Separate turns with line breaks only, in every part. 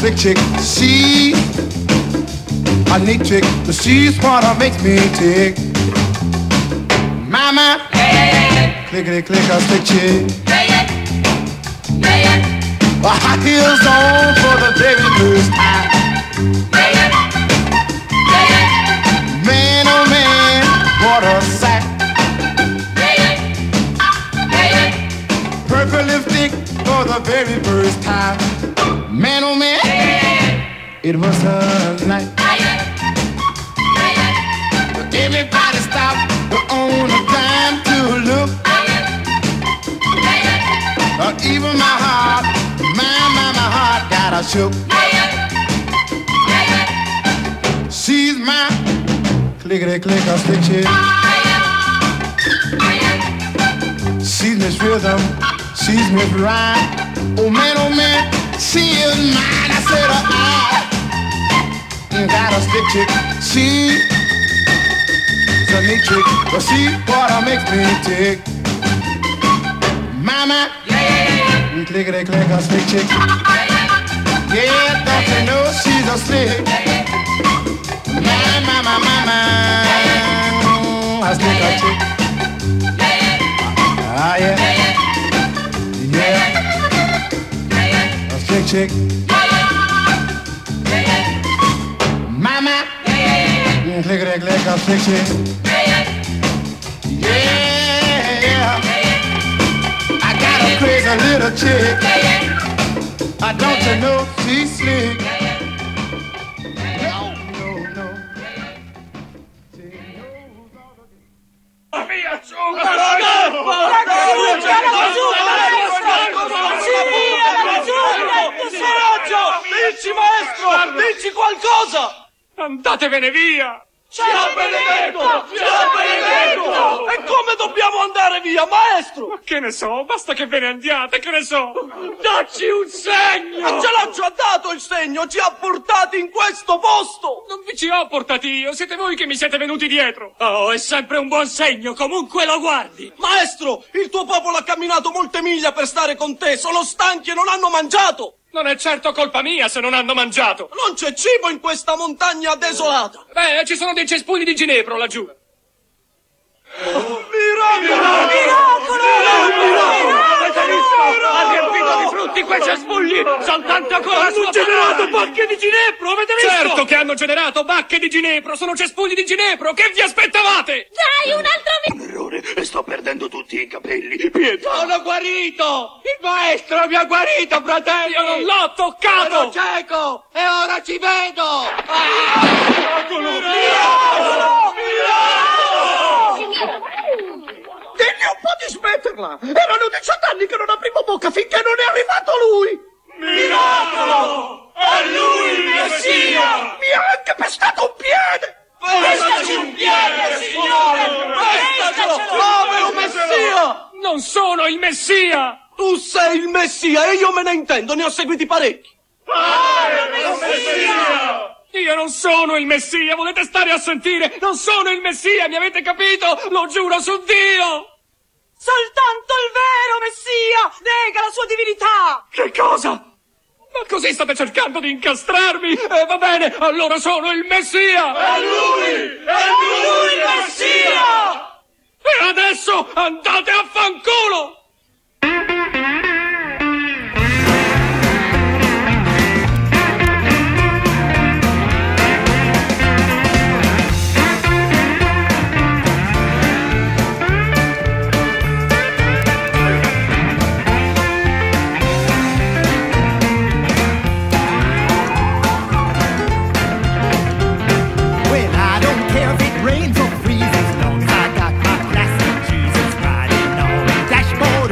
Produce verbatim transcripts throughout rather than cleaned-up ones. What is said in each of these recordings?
slick chick. She a neat chick, but she's what makes me tick. Mama, clickety click, a slick chick. High heels on for the very first time. Man, oh man, what a sack. Purple lipstick for the very first time. Man, oh man, it was a night. Everybody stopped on a dime to look. Uh, even my heart, my, my, my heart got a shook. She's my clickety click a stick chick. She's Miss Rhythm, she's Miss Rhyme. Oh man, oh man, she is mine. I said uh, I got a stick chick. She's a neat chick, but she what makes me tick. Mama, clickety click a stick chick. Yeah, don't you know she's a slick. My, my, my, my, my, a stick a chick. Ah, yeah. Yeah. A stick chick. Mama, clickety click a stick chick. Yeah. I got a crazy little chick. I don't you know she's slick.
Dici maestro, dici qualcosa! Andatevene via! Ci ha benedetto! Ci ha benedetto! E come dobbiamo andare via, maestro? Ma che ne so, basta che ve ne andiate, che ne so! Dacci un segno! Ma ce l'ho già dato il segno, ci ha portati in questo posto! Non vi ci ho portati io, siete voi che mi siete venuti dietro! Oh, è sempre un buon segno, comunque lo guardi! Maestro, il tuo popolo ha camminato molte miglia per stare con te, sono stanchi e non hanno mangiato! Non è certo colpa mia se non hanno mangiato! Non c'è cibo in questa montagna desolata! Beh, ci sono dei cespugli di ginepro laggiù! Oh. Miracolo! Miracolo! Miracolo! Avete visto? Ha riempito di frutti quei cespugli! Soltanto con la sua... Hanno generato bacche di ginepro, avete visto? Certo che hanno generato bacche di ginepro! Sono cespugli di ginepro! Che vi aspettavate?
Dai, un altro...
Un errore, e sto perdendo tutti i capelli! Pietà!
Sono guarito! Il maestro mi ha guarito, fratello! Io non l'ho toccato! Sono cieco! E ora ci vedo! Ah! Miracolo! Miracolo! Miracolo! Digli un po' di smetterla! Erano diciotto anni che non aprivo bocca finché non è arrivato lui! Miracolo! È lui il Messia! Mi ha anche pestato un piede! Pestaci un piede, signore! Pestacelo! Povero Messia! Non sono il Messia! Tu sei il Messia e io me ne intendo, ne ho seguiti parecchi! Povero Messia! Io non sono il Messia, volete stare a sentire? Non sono il Messia, mi avete capito? Lo giuro su Dio! Soltanto il vero Messia nega la sua divinità! Che cosa? Ma così state cercando di incastrarmi? Eh, va bene, allora sono il Messia! È lui! È lui il Messia! E adesso andate a fanculo!
Rains or freezes, long as I got my glass of Jesus riding on the dashboard.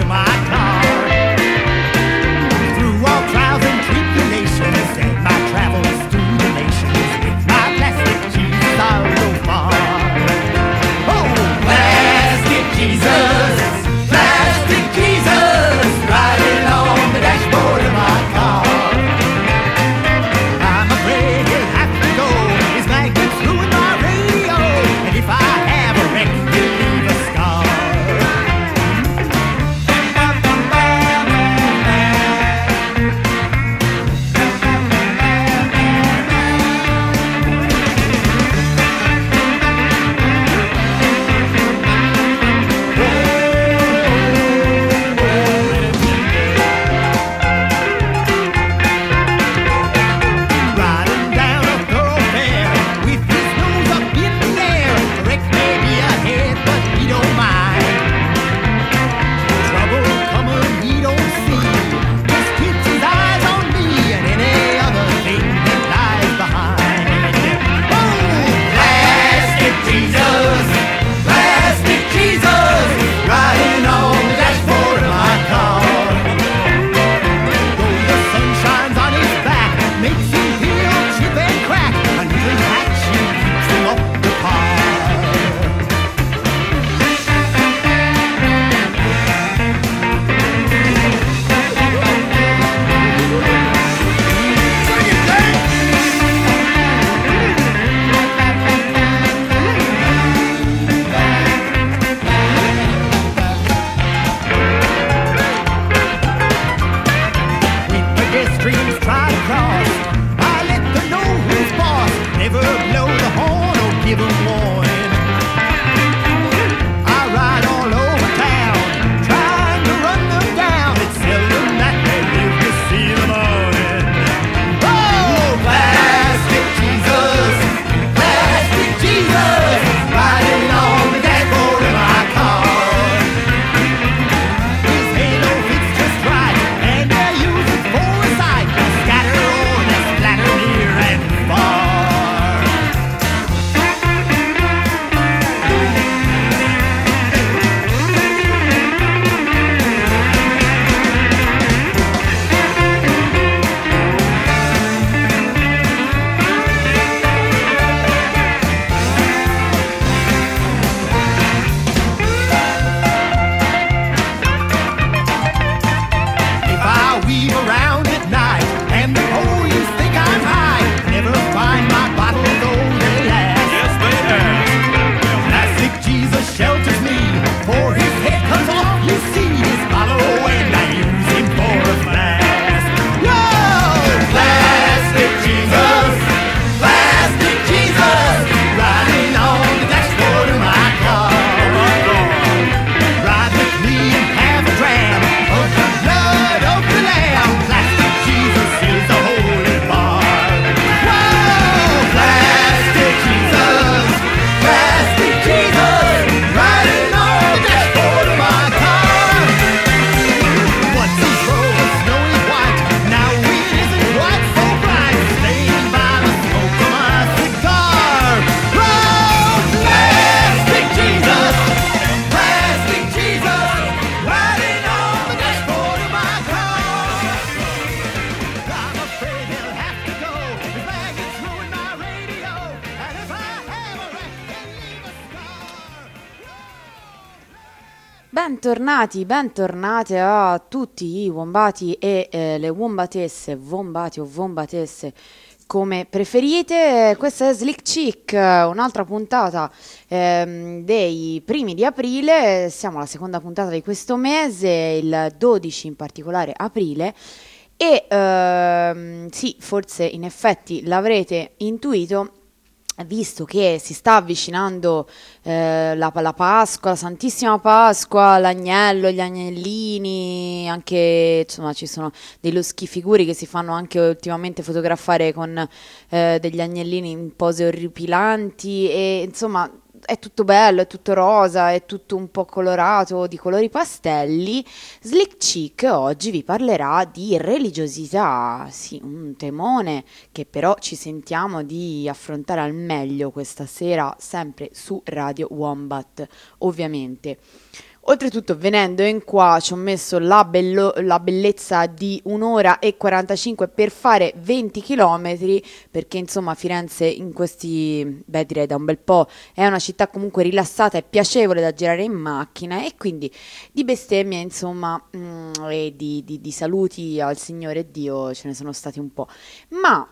bentornati, bentornate a tutti i wombati e eh, le wombatesse, wombati o wombatesse come preferite. Questa è Slick Chick, un'altra puntata ehm, dei primi di aprile. Siamo alla seconda puntata di questo mese, il dodici in particolare aprile. E ehm, sì, forse in effetti l'avrete intuito, visto che si sta avvicinando eh, la, la Pasqua, la Santissima Pasqua, l'agnello, gli agnellini, anche insomma ci sono dei loschi figuri che si fanno anche ultimamente fotografare con eh, degli agnellini in pose orripilanti e insomma è tutto bello, è tutto rosa, è tutto un po' colorato, di colori pastelli. Slick Chick oggi vi parlerà di religiosità, sì, un temone che però ci sentiamo di affrontare al meglio questa sera, sempre su Radio Wombat, ovviamente. Oltretutto, venendo in qua, ci ho messo la, bello, la bellezza di un'ora e quarantacinque per fare venti chilometri, perché insomma Firenze in questi, beh direi da un bel po', è una città comunque rilassata e piacevole da girare in macchina, e quindi di bestemmie insomma mm, e di, di, di saluti al Signore Dio ce ne sono stati un po'. Ma,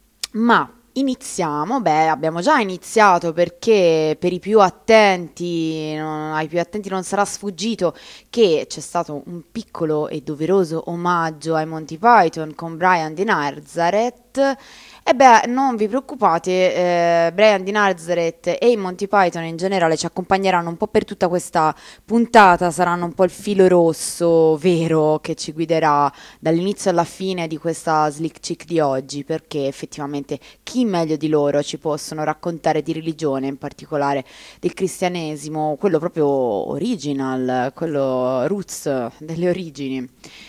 ma... Iniziamo, beh abbiamo già iniziato perché per i più attenti, non, ai più attenti non sarà sfuggito che c'è stato un piccolo e doveroso omaggio ai Monty Python con Brian di Nazareth. E beh, non vi preoccupate, eh, Brian di Nazareth e i Monty Python in generale ci accompagneranno un po' per tutta questa puntata, saranno un po' il filo rosso vero che ci guiderà dall'inizio alla fine di questa Slick Chick di oggi, perché effettivamente chi meglio di loro ci possono raccontare di religione, in particolare del cristianesimo, quello proprio original, quello roots delle origini.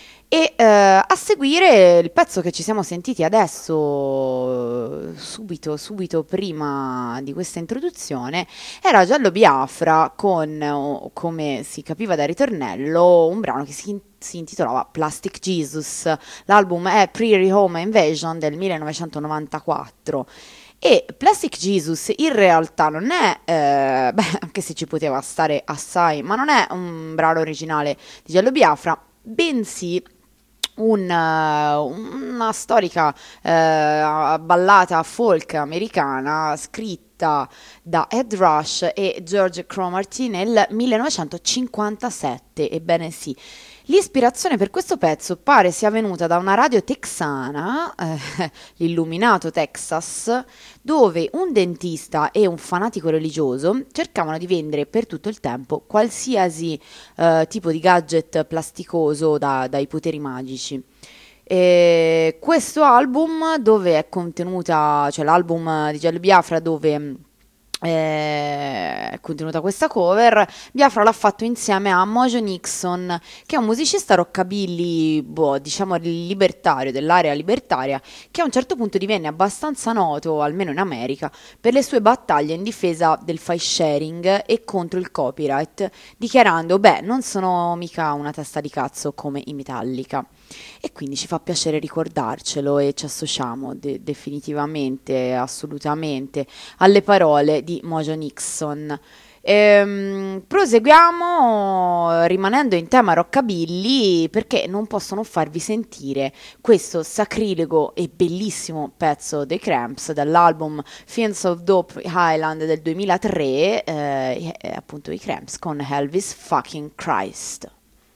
E eh, a seguire il pezzo che ci siamo sentiti adesso, subito, subito prima di questa introduzione, era Jello Biafra con, oh, come si capiva dal ritornello, un brano che si, si intitolava Plastic Jesus. L'album è Pre-Home Invasion del millenovecentonovantaquattro. E Plastic Jesus in realtà non è, eh, beh, anche se ci poteva stare assai, ma non è un brano originale di Jello Biafra, bensì Un, uh, una storica uh, ballata folk americana scritta da Ed Rush e George Cromartie nel millenovecentocinquantasette. Ebbene sì, l'ispirazione per questo pezzo pare sia venuta da una radio texana, eh, l'Illuminato Texas, dove un dentista e un fanatico religioso cercavano di vendere per tutto il tempo qualsiasi eh, tipo di gadget plasticoso da, dai poteri magici. E questo album dove è contenuta, cioè l'album di Jello Biafra dove è contenuta questa cover, Biafra l'ha fatto insieme a Mojo Nixon, che è un musicista rockabilly, boh, diciamo libertario, dell'area libertaria, che a un certo punto divenne abbastanza noto, almeno in America, per le sue battaglie in difesa del file sharing e contro il copyright, dichiarando: beh, non sono mica una testa di cazzo come i Metallica. E quindi ci fa piacere ricordarcelo e ci associamo de- definitivamente, assolutamente, alle parole di Mojo Nixon. Ehm, proseguiamo rimanendo in tema rockabilly, perché non posso non farvi sentire questo sacrilego e bellissimo pezzo dei Cramps dall'album Fiends of Dope Island del duemilatré, eh, appunto i Cramps con Elvis fucking Christ.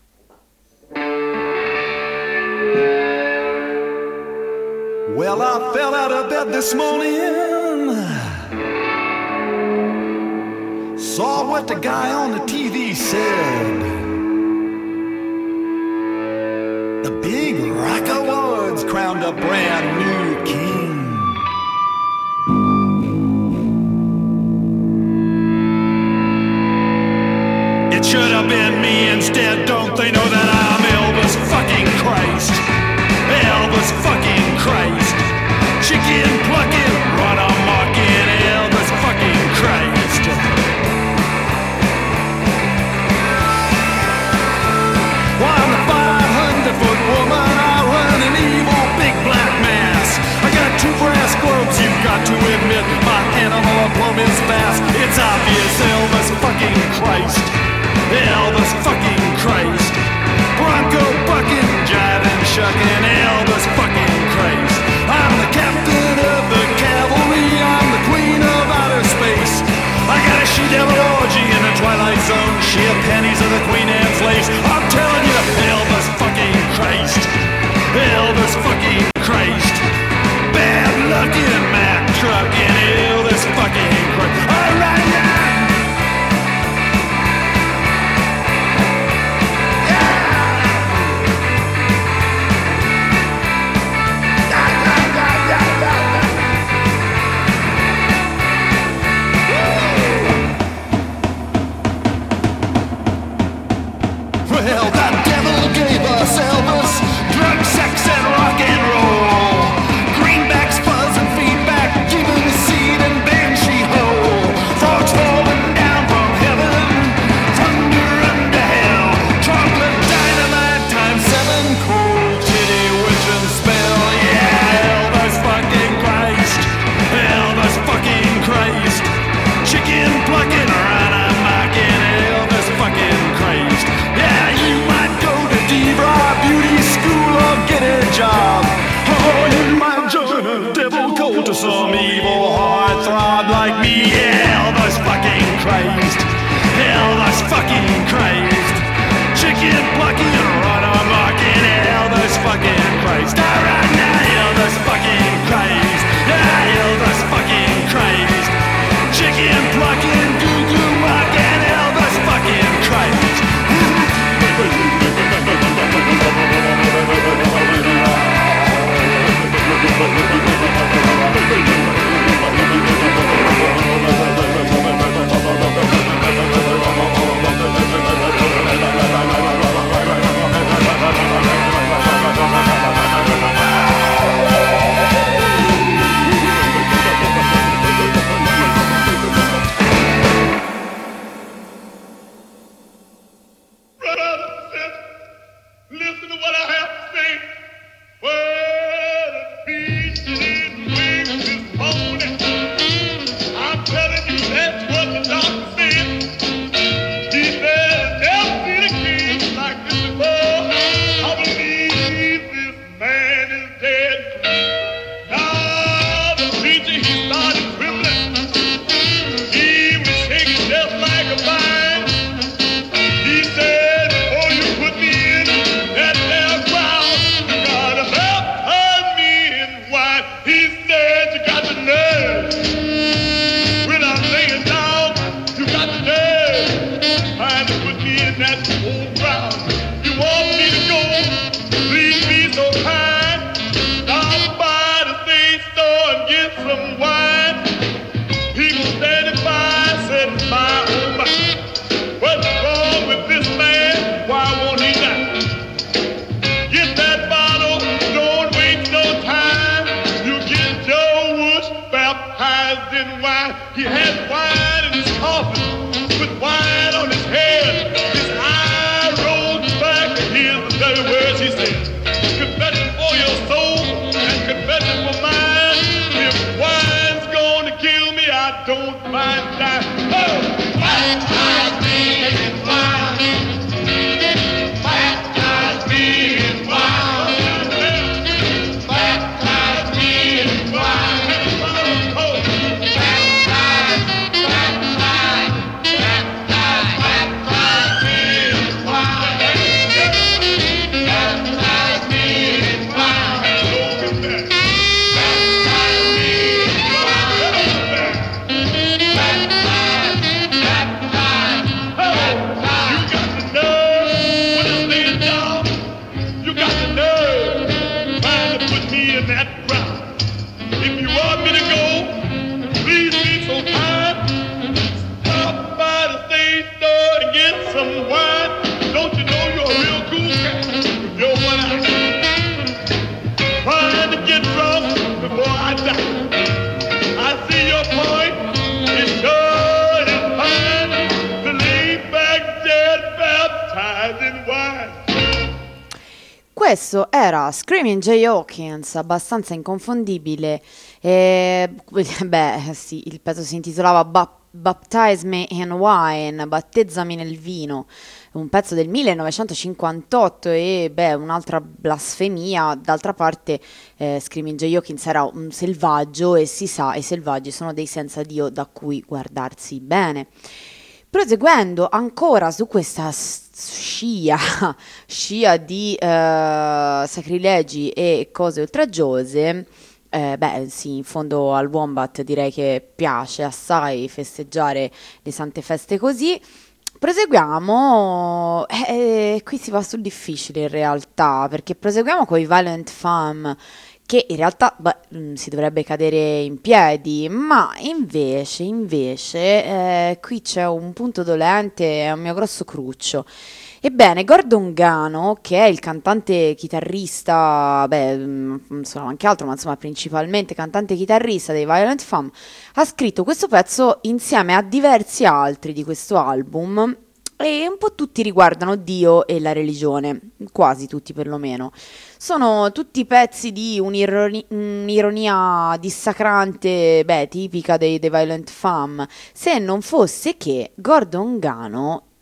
Well, I fell out of bed this morning, saw what the guy on the T V said. The big rock awards crowned a brand new king. It should have been me instead, don't they know that I'm Elvis fucking Christ? Elvis fucking Christ. Chicken plucking, run amok-in Elvis fucking Christ. Well, I'm the five hundred foot woman, I run an evil big black mass. I got two brass globes, you've got to admit, my animal plumb is fast. It's obvious, Elvis fucking Christ. Elvis fucking like me. Elvis fucking crazed. Elvis fucking crazed. Chicken plucking and run amok in Elvis fucking crazed. Alright now, Elvis fucking crazed. Yeah, Elvis fucking crazed. Chicken plucking, goo goo muck and Elvis fucking crazed.
Listen to what I have to say. Well, the beast is wings this morning. I'm telling you, that's what the doctor said. He said, never seen a king like this before. I believe this man is dead. Now the preacher, he started trembling. He was shaking just like a vine. He said, before you put me in that there ground, you gotta baptize me in wine. He said, you got the nerve. When I'm laying down, you got the nerve. Trying to put me in that old ground. You want me to go? Please be so kind. Stop by the state store and get some wine. People standing by said, my oh my. What's wrong with this man? Why won't he die? Get that bottle, don't waste no time. You get Joe Woods baptized in wine. He had wine in his coffin, with wine on his head. His eye rolled back, and here's the very words he said. Confession for your soul and confession for mine. If wine's gonna kill me, I don't mind dying. Oh! Baptize me in wine. Baptize me in wine. Baptize me in wine. Oh! Baptize, baptize, baptize, baptize me in wine. Baptize me in wine. Baptize me in wine.
Questo era Screaming Jay Hawkins, abbastanza inconfondibile. E, beh, sì, il pezzo si intitolava Bap- Baptize Me in Wine, battezzami nel vino, un pezzo del millenovecentocinquantotto e beh, un'altra blasfemia. D'altra parte eh, Screaming Jay Hawkins era un selvaggio e si sa, i selvaggi sono dei senza Dio da cui guardarsi bene. Proseguendo ancora su questa scia, scia di eh, sacrilegi e cose oltraggiose, eh, beh sì, in fondo al Wombat direi che piace assai festeggiare le sante feste così. Proseguiamo, eh, qui si va sul difficile in realtà, perché proseguiamo con i Violent Femmes, che in realtà beh, si dovrebbe cadere in piedi, ma invece, invece eh, qui c'è un punto dolente, è un mio grosso cruccio. Ebbene, Gordon Gano, che è il cantante chitarrista, beh, insomma anche altro, ma insomma principalmente cantante chitarrista dei Violent Femmes, ha scritto questo pezzo insieme a diversi altri di questo album, e un po' tutti riguardano Dio e la religione, quasi tutti perlomeno. Sono tutti pezzi di un'ironi- un'ironia dissacrante, beh, tipica dei, dei Violent Femmes, se non fosse che Gordon Gano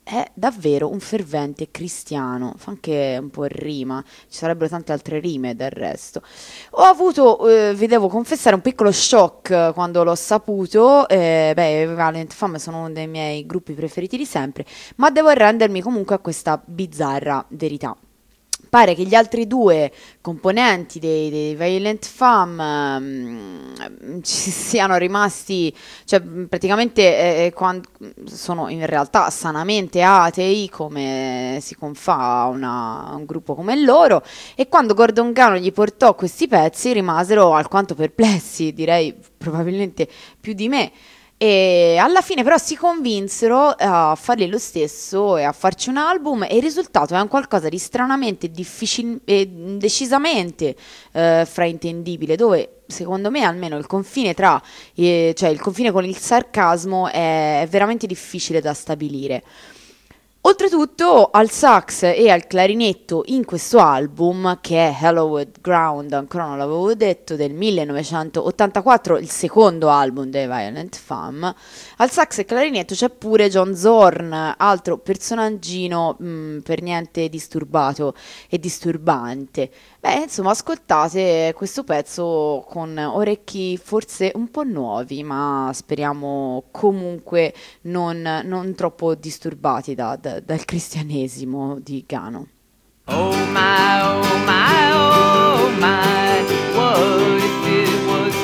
è davvero un fervente cristiano, fa anche un po' rima, ci sarebbero tante altre rime del resto. Ho avuto, eh, vi devo confessare, un piccolo shock quando l'ho saputo, eh, beh, i Violent Femmes sono uno dei miei gruppi preferiti di sempre, ma devo arrendermi comunque a questa bizzarra verità. Pare che gli altri due componenti dei, dei Violent Femmes um, ci siano rimasti, cioè praticamente eh, quando, sono in realtà sanamente atei, come si confà a una, un gruppo come loro, e quando Gordon Gano gli portò questi pezzi rimasero alquanto perplessi, direi probabilmente più di me. E alla fine però si convinsero a fargli lo stesso e a farci un album, e il risultato è un qualcosa di stranamente difficile e decisamente eh, fraintendibile, dove secondo me almeno il confine tra eh, cioè il confine con il sarcasmo è, è veramente difficile da stabilire. Oltretutto al sax e al clarinetto in questo album, che è Hallowed Ground, ancora non l'avevo detto, del millenovecentottantaquattro, il secondo album dei Violent Femmes, al sax e clarinetto c'è pure John Zorn, altro personaggino mh, per niente disturbato e disturbante. Beh, insomma, ascoltate questo pezzo con orecchi forse un po' nuovi, ma speriamo comunque non, non troppo disturbati da, da, dal cristianesimo di Gano.
Oh my, oh my, oh my, what if it was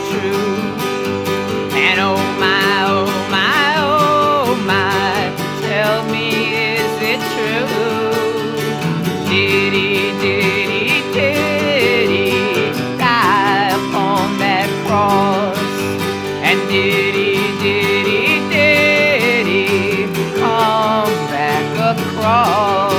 true? And oh my, oh my, oh my, tell me, is it true? Did he, did he, did he die upon that cross? And did he, did he, did he come back across?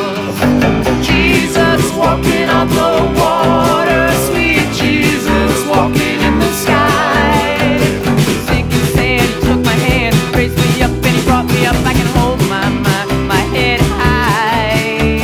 Jesus walking on the water, sweet Jesus walking in the sky. Sinking sand, took my hand, raised me up, and he brought me up. I can hold my, my, my head high.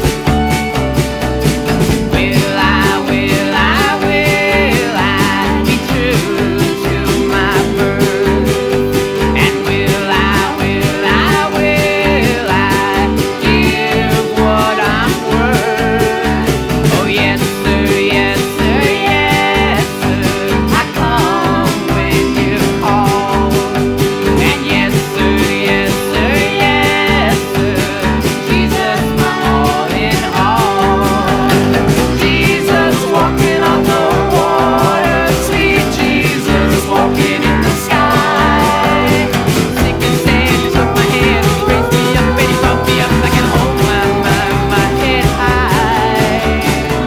Will I, will I, will I be true to my birth? And will I, will I, will I give what I'm worth? Oh yes sir, yes sir, yes sir, I come when you call. And yes sir, yes sir, yes sir, Jesus my all in all. Jesus walking on the water, sweet Jesus walking in the sky. Sinking sand, took my hand, raised me up, and he brought me up. I can hold my, my, my head high.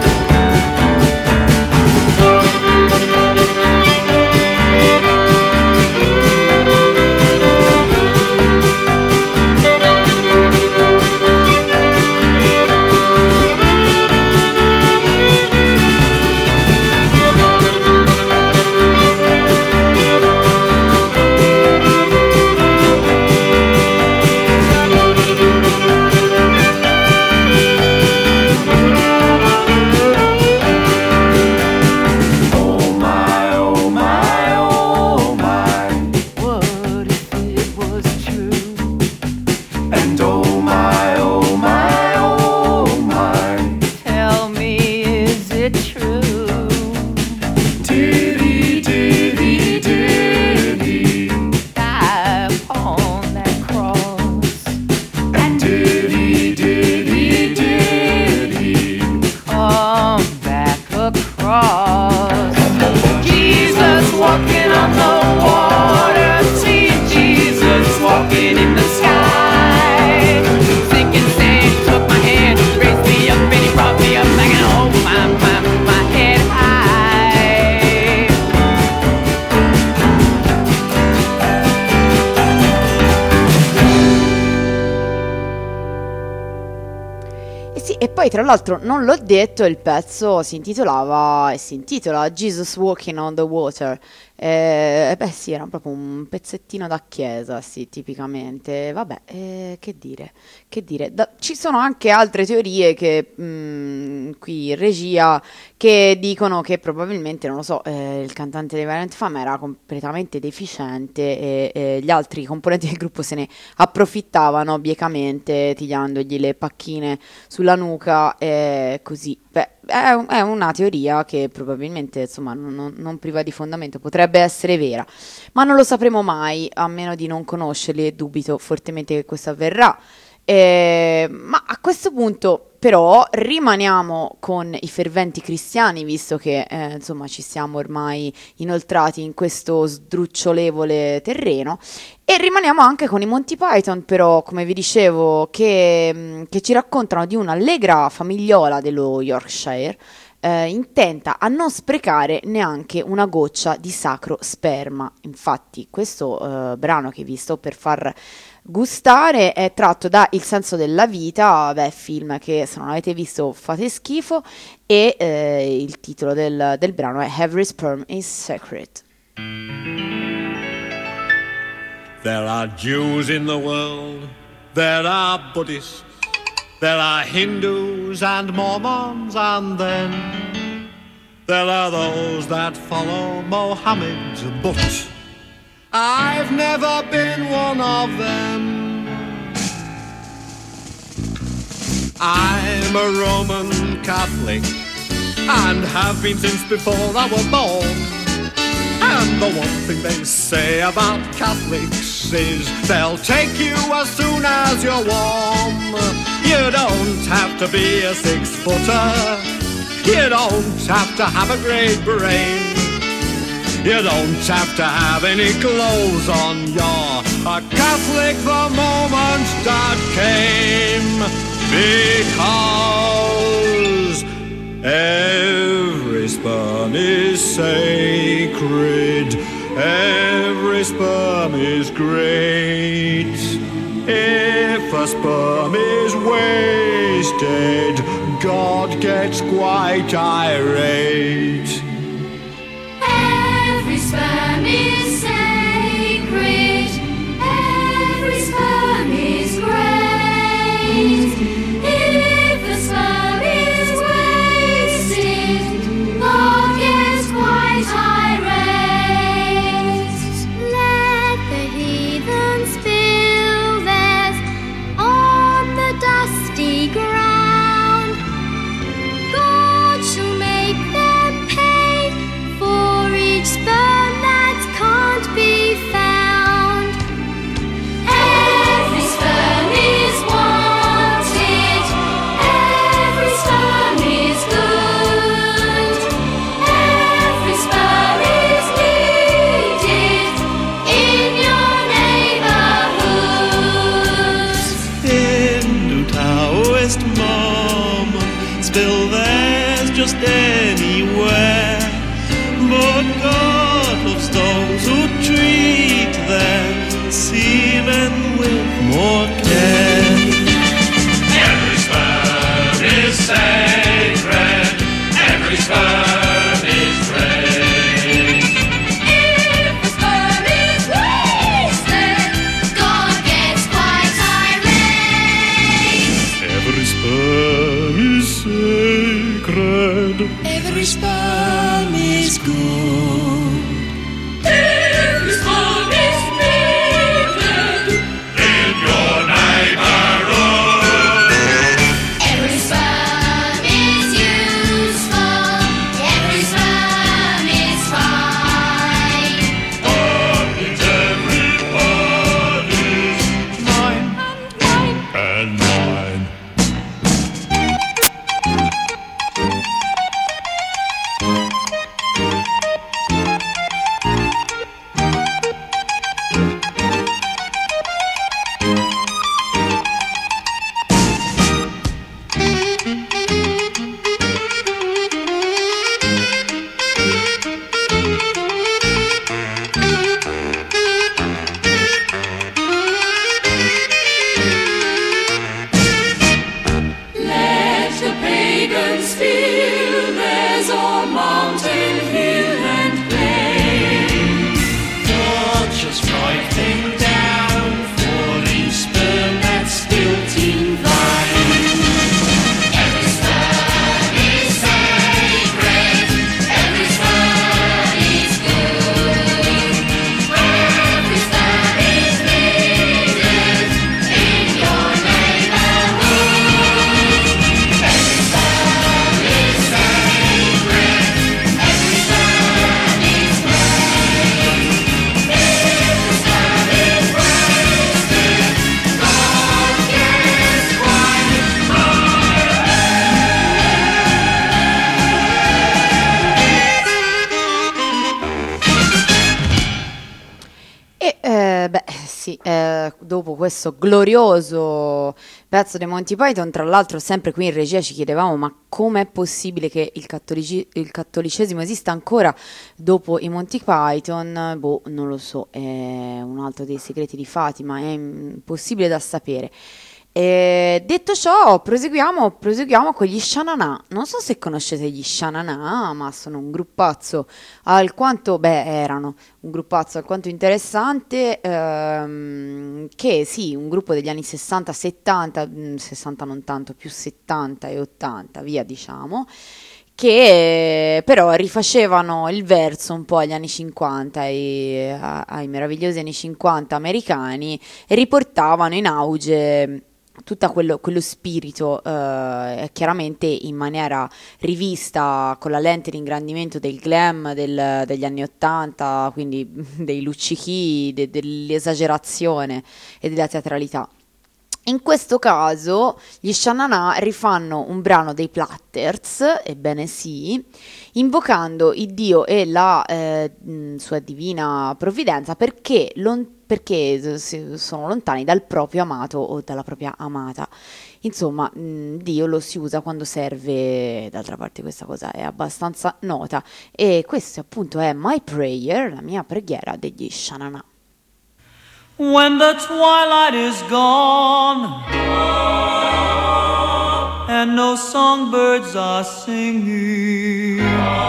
Oh my, oh my, oh my, what if it was true? And oh my, oh my, oh my, tell me, is it true? Did he, did he, did he die upon that cross? And did he, did he, did he come back across? Jesus walking on the water, sweet Jesus walking in the sky. Sinking sand, took my hand, raised me up, and he brought me up. I can hold my, my, my head high.
E sì, e poi tra l'altro non l'ho detto, il pezzo si intitolava e si intitola Jesus Walking on the Water. Eh, beh sì, era proprio un pezzettino da chiesa, sì, tipicamente. Vabbè, eh, che dire, che dire. Da- ci sono anche altre teorie che mh, qui in regia che dicono che probabilmente, non lo so, eh, il cantante dei Violent Femmes era completamente deficiente e, e gli altri componenti del gruppo se ne approfittavano biecamente, tigliandogli le pacchine sulla nuca e così. Beh, è, un- è una teoria che probabilmente, insomma, non, non- non priva di fondamento, potrebbe essere vera, ma non lo sapremo mai, a meno di non conoscerli e dubito fortemente che questo avverrà. Eh, ma a questo punto, però, rimaniamo con i ferventi cristiani, visto che, eh, insomma, ci siamo ormai inoltrati in questo sdrucciolevole terreno. E rimaniamo anche con i Monty Python, però, come vi dicevo, che, mh, che ci raccontano di un'allegra famigliola dello Yorkshire, eh, intenta a non sprecare neanche una goccia di sacro sperma. Infatti, questo eh, brano che vi sto per far gustare è tratto da Il senso della vita, beh, film che se non avete visto fate schifo, e eh, il titolo del, del brano è Every Sperm is Sacred.
There are Jews in the world, there are Buddhists, there are Hindus and Mormons, and then there are those that follow Mohammed, but I've never been one of them. I'm a Roman Catholic and have been since before I was born. And the one thing they say about Catholics is they'll take you as soon as you're warm. You don't have to be a six-footer. You don't have to have a great brain. You don't have to have any clothes on. You're a Catholic the moment that came. Because every sperm is sacred, every sperm is great. If a sperm is wasted, God gets quite irate.
Every sperm is sacred, every sperm is great. If the sperm is wasted, God gets quite irate. Let the heathen spill theirs on the dusty ground. God shall make them pay for each sperm that
fighting down falling sperm that's built in vain.
Every sperm is sacred, every sperm is good, every sperm is needed in your neighborhood. Every sperm is sacred, every sperm is great. If the sperm is wasted, God gets quiet.
E eh, beh, sì, eh, dopo questo glorioso pezzo dei Monty Python, tra l'altro sempre qui in regia ci chiedevamo ma com'è possibile che il, cattolici- il cattolicesimo esista ancora dopo i Monty Python? Boh, non lo so, è un altro dei segreti di Fatima, è impossibile da sapere. E detto ciò, proseguiamo, proseguiamo con gli Sha Na Na. Non so se conoscete gli Sha Na Na, ma sono un gruppazzo alquanto, beh, erano un gruppazzo alquanto interessante, ehm, che sì, un gruppo degli anni sessanta settanta, mm, sessanta non tanto, più settanta e ottanta, via diciamo, che eh, però rifacevano il verso un po' agli anni cinquanta e a- ai meravigliosi anni cinquanta americani e riportavano in auge tutto quello, quello spirito, eh, chiaramente in maniera rivista con la lente di ingrandimento del glam del- degli anni ottanta, quindi dei luccichi, de- dell'esagerazione e della teatralità. In questo caso gli Sha Na Na rifanno un brano dei Platters, ebbene sì, invocando il Dio e la eh, mh, sua divina provvidenza perché, lon- perché s- sono lontani dal proprio amato o dalla propria amata. Insomma, mh, Dio lo si usa quando serve, d'altra parte questa cosa è abbastanza nota e questo appunto è My Prayer, la mia preghiera degli Sha Na Na.
When the twilight is gone and no songbirds are singing,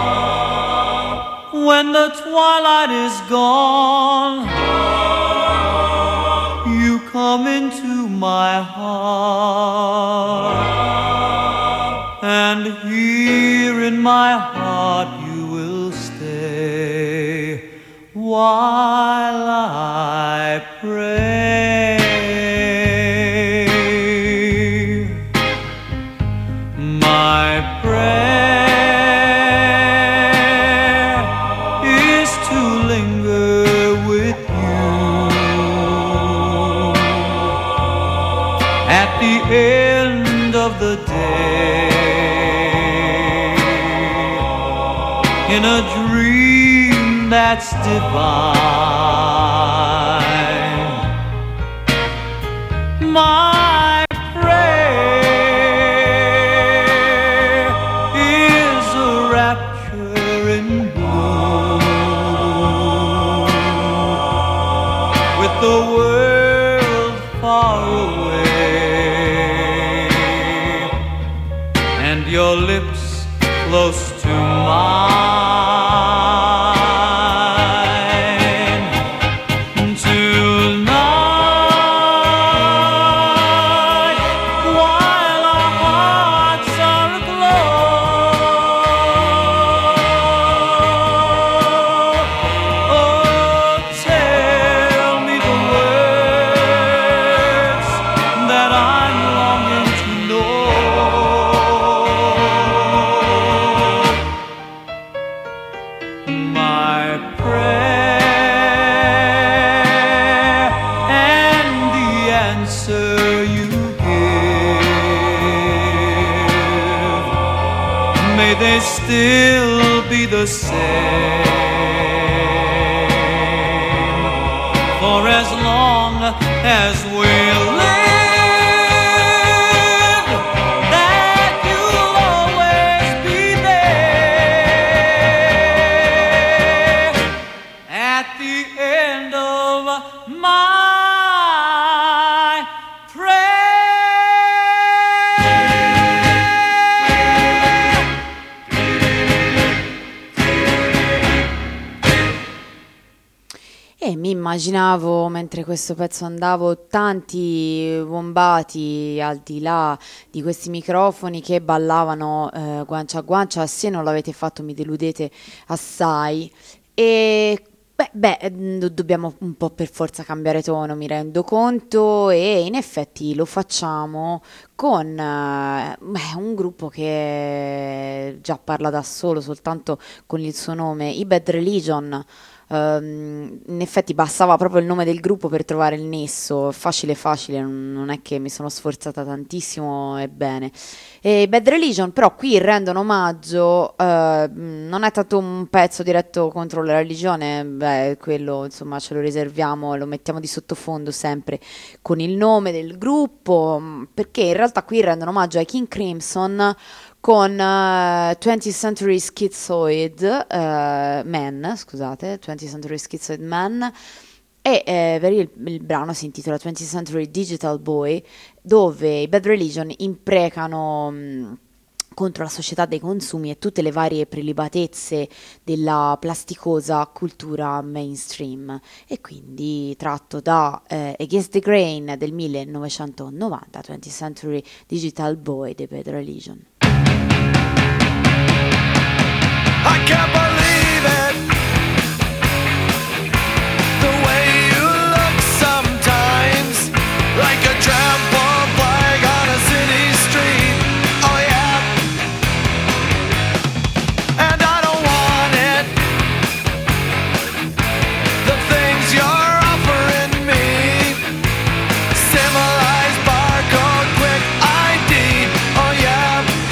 when the twilight is gone, you come into my heart, and here in my heart you will stay while I pray. My prayer is to linger with you at the end of the day in a dream that's divine. My prayer is a rapture in bloom with the world far away and your lips close to mine. Still be the same for as long as we live, that you'll always be there at the end of my prayer.
E Mimma immaginavo mentre questo pezzo andavo tanti wombati al di là di questi microfoni che ballavano eh, guancia a guancia. Se non l'avete fatto mi deludete assai. E beh, beh, do- dobbiamo un po' per forza cambiare tono, mi rendo conto, e in effetti lo facciamo con eh, beh, un gruppo che già parla da solo, soltanto con il suo nome, i Bad Religion. Ehm, in effetti bastava proprio il nome del gruppo per trovare il nesso, facile facile, non non è che mi sono sforzata tantissimo, ebbene. E i Bad Religion però qui rendono omaggio, eh, non è tanto un pezzo diretto contro la religione, beh, quello insomma ce lo riserviamo, lo mettiamo di sottofondo sempre con il nome del gruppo, mh, perché in realtà qui rendono omaggio ai King Crimson con eh, twentieth Century Schizoid eh, Man, scusate, twentieth Century Schizoid Man, e eh, per il, il brano si intitola twentieth Century Digital Boy, dove i Bad Religion imprecano mh, contro la società dei consumi e tutte le varie prelibatezze della plasticosa cultura mainstream, e quindi tratto da eh, Against the Grain del millenovecentonovanta, twentieth Century Digital Boy dei Bad Religion.
I can't believe it, the way you look sometimes, like a trampled flag on a city street. Oh yeah, and I don't want it, the things you're offering me, civilized barcode, quick I D. Oh yeah,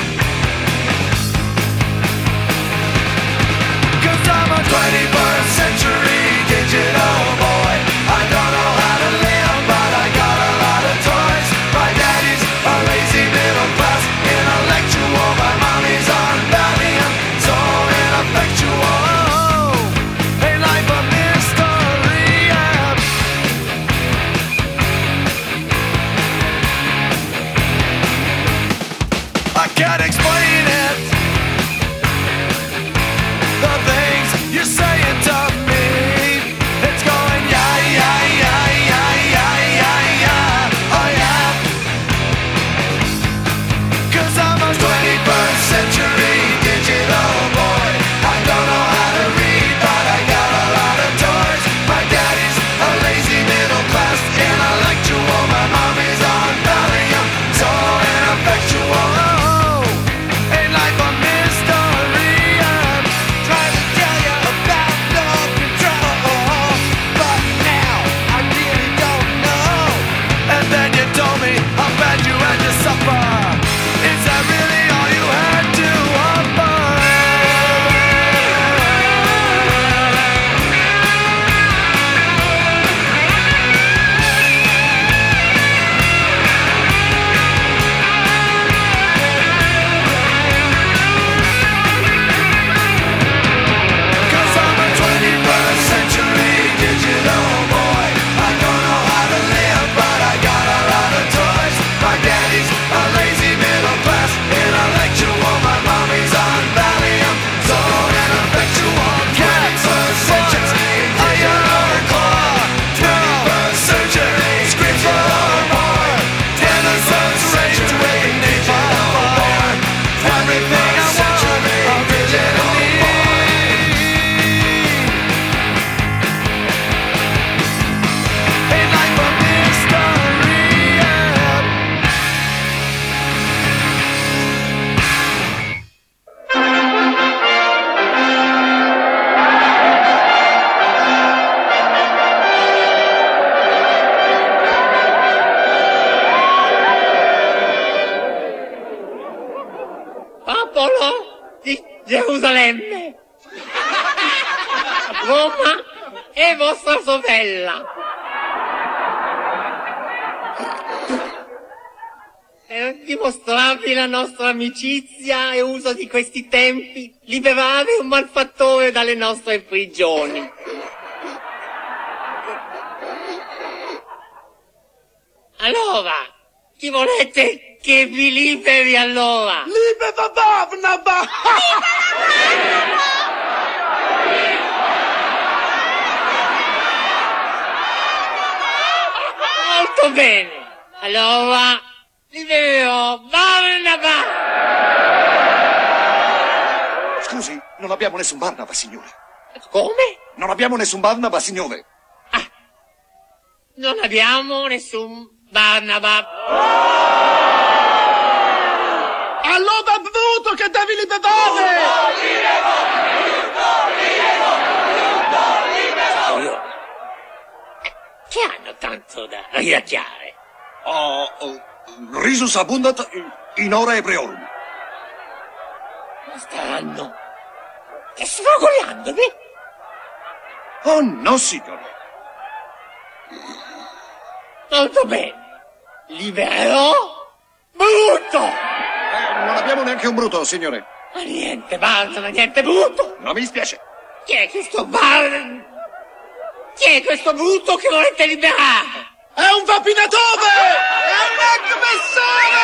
twenty-first century digital boy. I don't know how to live, but I got a lot of toys. My daddy's a lazy middle class intellectual. My mommy's on Valium, so ineffectual. A life of mystery, yeah. I can't explain it, the things you're saying to me. It's going yeah, yeah, yeah, yeah, yeah, yeah, yeah. Oh yeah, 'cause I'm a twenty-first century digital boy. I don't know how to read, but I got a lot of toys. My daddy's a lazy middle class intellectual. My mommy's on Valium, so ineffectual. A life of mystery, I'm trying to tell you about no control, but now I really don't know. And then you told me how bad you had to suffer. Is that really all you had to offer? Cause I'm a twenty-first century digital boy. I don't know how to live, but I got a lot of toys. My daddy's a lazy middle class intellectual. My mommy's on Valium, so ineffectual. twenty-first century digital boy. twenty-first century digital boy. twenty-first century digital boy. Everything I want, a digital boy. A life of mystery, yeah.
Popolo di Gerusalemme, Roma è vostra sorella. Per dimostrarvi la nostra amicizia e uso di questi tempi, liberare un malfattore dalle nostre prigioni. Allora, chi volete che vi liberi allora? Molto bene. Allora, libero Barnaba.
Scusi, non abbiamo nessun Barnaba, signore.
Come?
Non abbiamo nessun Barnaba, signore.
Non abbiamo nessun Barnaba.
Allora bevuto che devi liberare!
Che hanno tanto da ridacchiare?
Oh, oh, risus abundat in ora ebreorum.
Stanno sfragogliandovi?
Oh no, signore.
Molto bene. Libero brutto.
Eh, non abbiamo neanche un bruto, signore.
Ma niente Barnaba, niente brutto.
Non mi spiace.
Chi è questo Barnaba? Chi è questo brutto che volete liberare?
È un vapinatore! È un aggressore!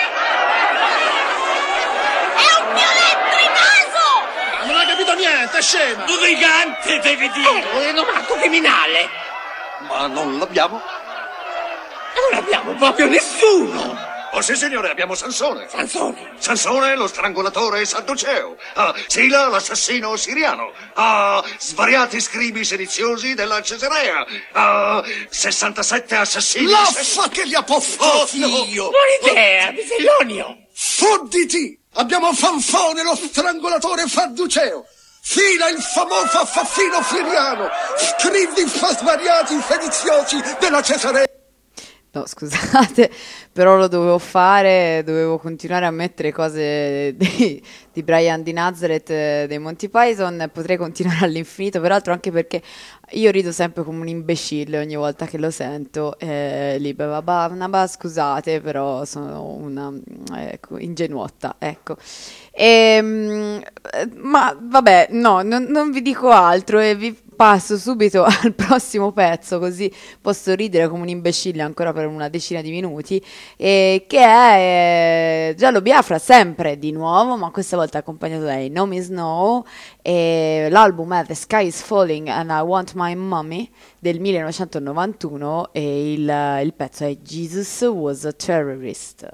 È un violetto in naso!
Non ha capito niente, scema!
Un brigante, devi dire! Un rinomato criminale!
Ma non l'abbiamo.
Non abbiamo proprio nessuno!
Oh sì, signore, abbiamo Sansone.
Sansone!
Sansone, lo strangolatore sadduceo. Ah, Sila, l'assassino siriano. Ah, svariati scribi sediziosi della Cesarea. Ah, sessantasette assassini.
L'affa che li ha poffati!
Oh, no.
Io!
Buona idea, Bisellonio!
Fodditi! Abbiamo Fanfone, lo strangolatore Sadduceo! Fila, il famoso assassino siriano! Scrivi svariati sediziosi della Cesarea!
No, scusate, però lo dovevo fare, dovevo continuare a mettere cose di, di Brian di Nazareth, eh, dei Monty Python, potrei continuare all'infinito, peraltro anche perché io rido sempre come un imbecille ogni volta che lo sento, eh, lì, bah, bah, bah, bah, scusate, però sono una ecco, ingenuotta, ecco. Ehm, ma vabbè, no, non, non vi dico altro e vi passo subito al prossimo pezzo, così posso ridere come un imbecille ancora per una decina di minuti, eh, che è eh, Giallo Biafra, sempre di nuovo, ma questa volta accompagnato dai No Me Snow, e l'album è The Sky is Falling and I Want My Mommy del millenovecentonovantuno e il, il pezzo è Jesus Was a Terrorist.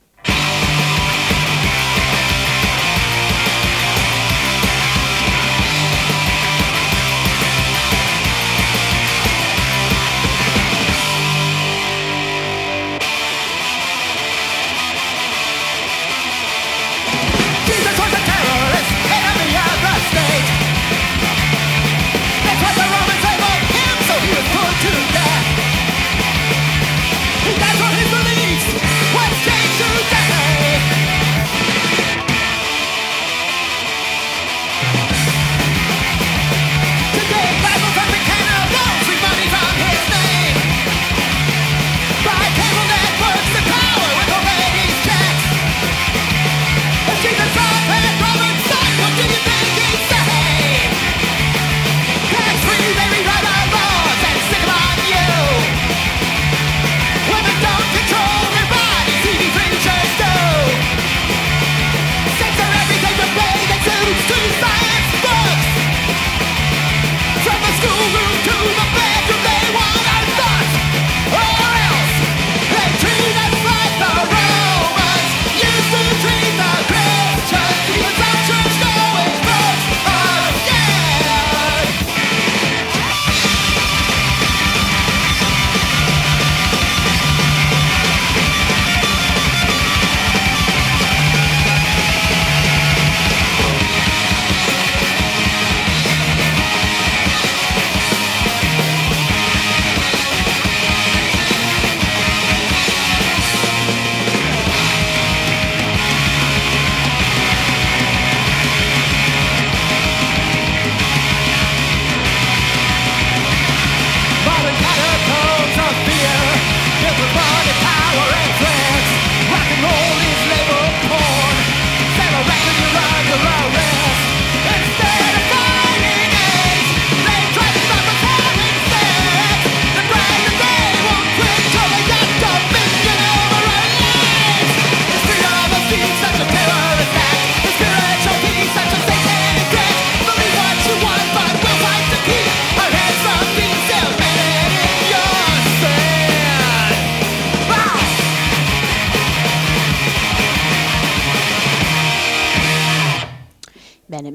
Jesus was a terrorist in every other state. That's why the Romans labeled him, so he was put to death. He died for his beliefs. Was changed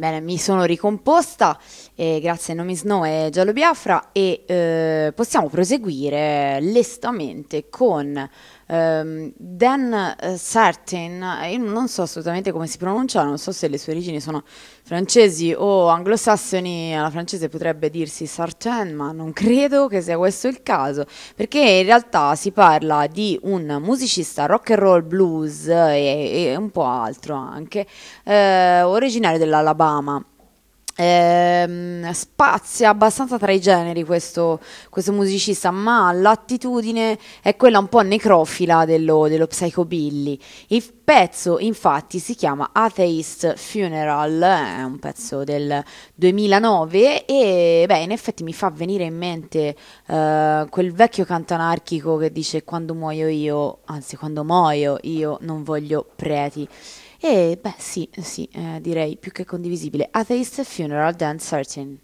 Bene, mi sono ricomposta, eh, grazie a Nomi Snow e Giallo Biafra, e eh, possiamo proseguire lestamente con ehm, Dan eh, Certain. Io non so assolutamente come si pronuncia, non so se le sue origini sono francesi o anglosassoni. Alla francese potrebbe dirsi Sartain, ma non credo che sia questo il caso, perché in realtà si parla di un musicista rock and roll blues e, e un po' altro anche, eh, originario dell'Alabama. Ehm, spazia abbastanza tra i generi questo, questo musicista, ma l'attitudine è quella un po' necrofila dello, dello psychobilly. Il pezzo infatti si chiama Atheist Funeral, è un pezzo del duemilanove e beh, in effetti mi fa venire in mente eh, quel vecchio canto anarchico che dice: quando muoio io, anzi quando muoio io non voglio preti. E beh sì, sì, eh, direi più che condivisibile. Atheist Funeral, Dan Certain.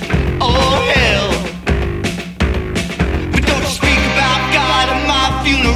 Funeral.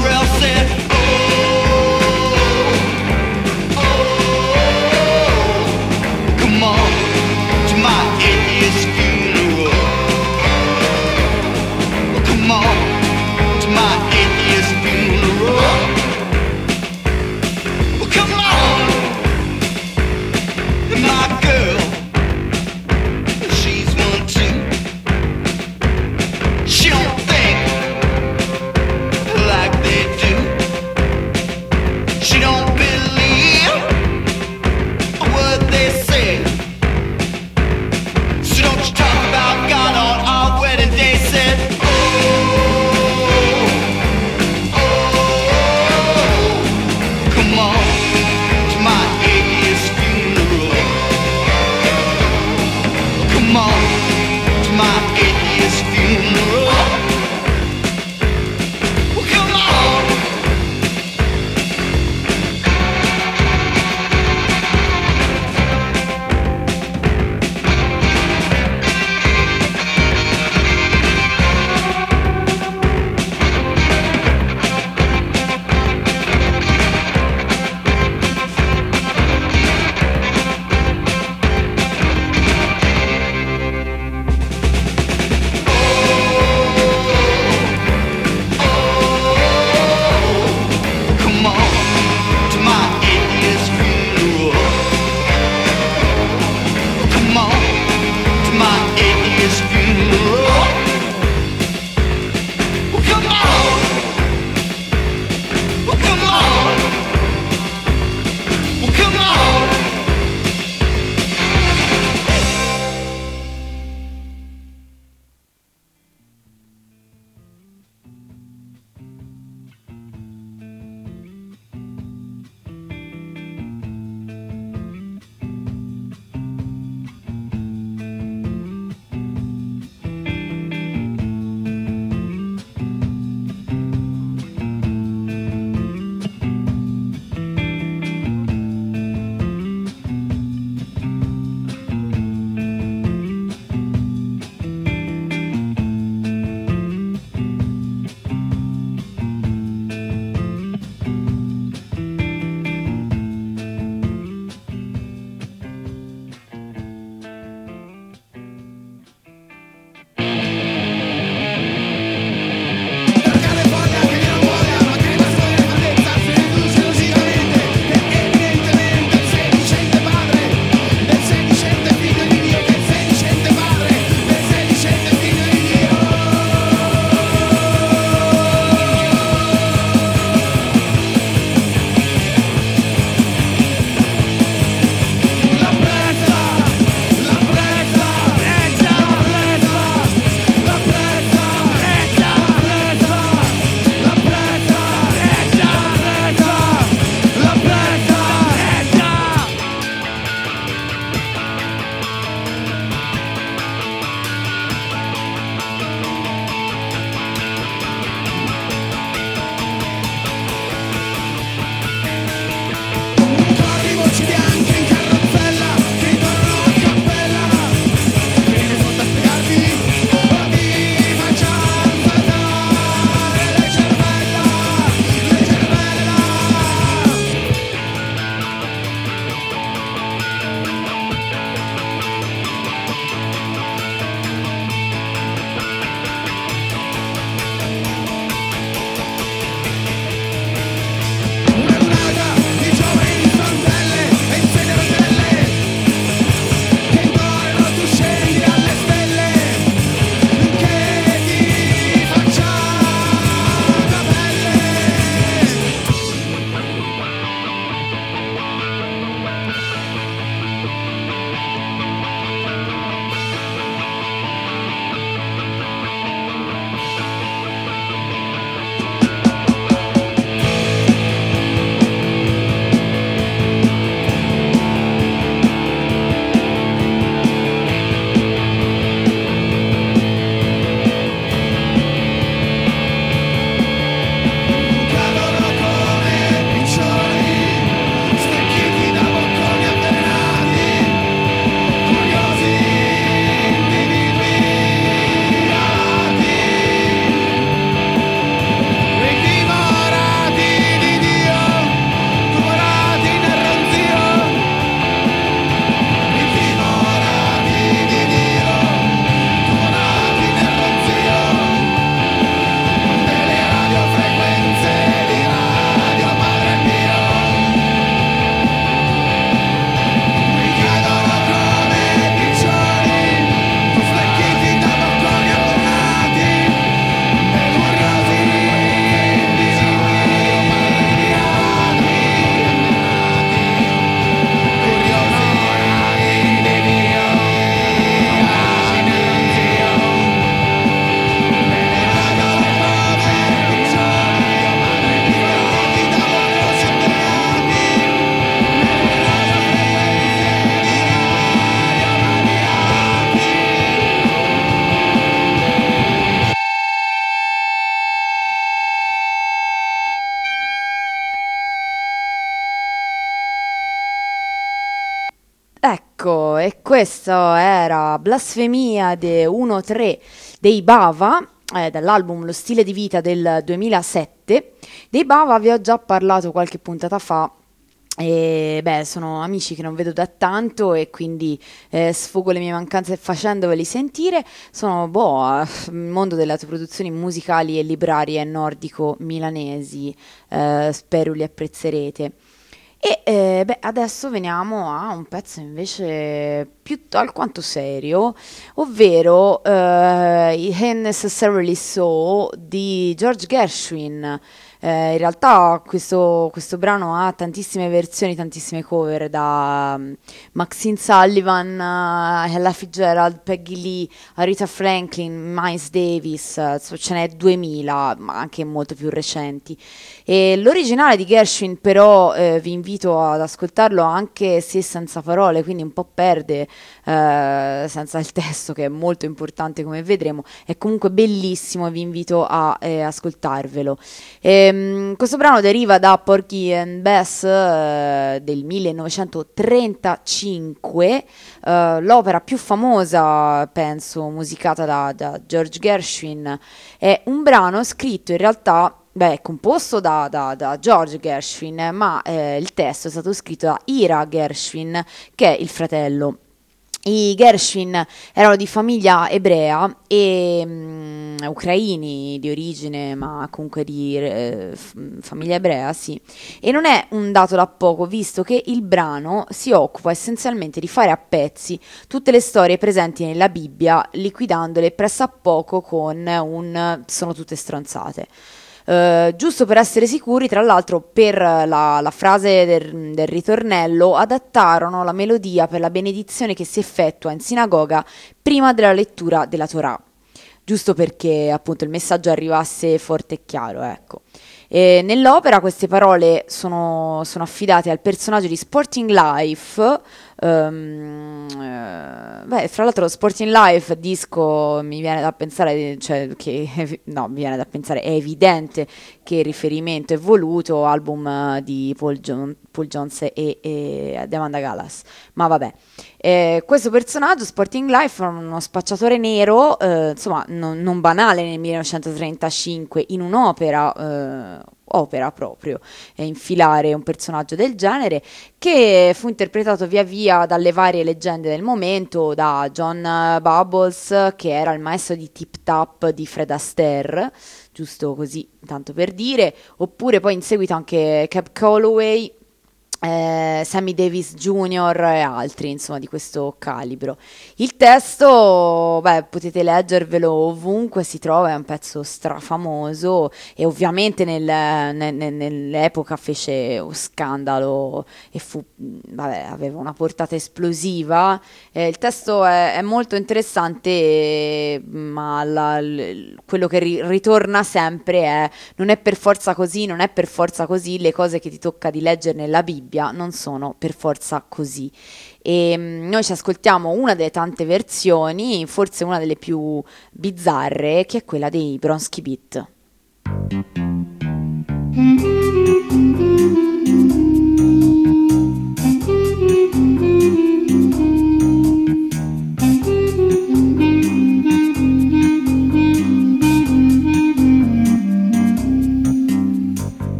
Ecco, e questo era Blasfemia de uno tre dei Bava, eh, dall'album Lo stile di vita del duemilasette. Dei Bava vi ho già parlato qualche puntata fa. E beh, sono amici che non vedo da tanto e quindi eh, sfogo le mie mancanze facendoveli sentire. Sono boh, il mondo delle produzioni musicali e librarie nordico milanesi, eh, spero li apprezzerete. E eh, beh, adesso veniamo a un pezzo invece più alquanto serio, ovvero eh, Ain't Necessarily So di George Gershwin. Eh, in realtà questo, questo brano ha tantissime versioni, tantissime cover, da um, Maxine Sullivan, uh, Ella Fitzgerald, Peggy Lee, Aretha Franklin, Miles Davis, uh, so, ce n'è duemila, ma anche molto più recenti. E l'originale di Gershwin però eh, vi invito ad ascoltarlo anche se senza parole, quindi un po' perde eh, senza il testo, che è molto importante come vedremo. È comunque bellissimo e vi invito a eh, ascoltarvelo. E, questo brano deriva da Porgy and Bess uh, del millenovecentotrentacinque, uh, l'opera più famosa, penso, musicata da, da George Gershwin. È un brano scritto in realtà, beh, composto da, da, da George Gershwin, ma eh, il testo è stato scritto da Ira Gershwin, che è il fratello. I Gershwin erano di famiglia ebrea e um, ucraini di origine, ma comunque di eh, f- famiglia ebrea, sì. E non è un dato da poco, visto che il brano si occupa essenzialmente di fare a pezzi tutte le storie presenti nella Bibbia, liquidandole pressappoco con un "sono tutte stronzate". Uh, giusto per essere sicuri, tra l'altro, per la, la frase del, del ritornello adattarono la melodia per la benedizione che si effettua in sinagoga prima della lettura della Torah, giusto perché appunto il messaggio arrivasse forte e chiaro, ecco. E nell'opera queste parole sono, sono affidate al personaggio di Sporting Life. Um, eh, beh, fra l'altro Sporting Life, disco, mi viene da pensare, cioè che no, mi viene da pensare, è evidente che il riferimento è voluto, album uh, di Paul, John, Paul Jones e, e di Amanda Gallas, ma vabbè. Eh, questo personaggio, Sporting Life, è uno spacciatore nero, eh, insomma non, non banale nel millenovecentotrentacinque, in un'opera eh, opera proprio, eh, infilare un personaggio del genere, che fu interpretato via via dalle varie leggende del momento, da John Bubbles, che era il maestro di Tip Tap di Fred Astaire, giusto così, tanto per dire, oppure poi in seguito anche Cab Calloway, Eh, Sammy Davis Junior e altri, insomma, di questo calibro. Il testo, beh, potete leggervelo ovunque si trova, è un pezzo strafamoso e ovviamente nel, nel, nell'epoca fece scandalo e fu, vabbè, aveva una portata esplosiva. Eh, il testo è, è molto interessante, ma la, l, quello che ri, ritorna sempre è: non è per forza così, non è per forza così, le cose che ti tocca di leggere nella Bibbia non sono per forza così. E mh, noi ci ascoltiamo una delle tante versioni, forse una delle più bizzarre, che è quella dei Bronski Beat.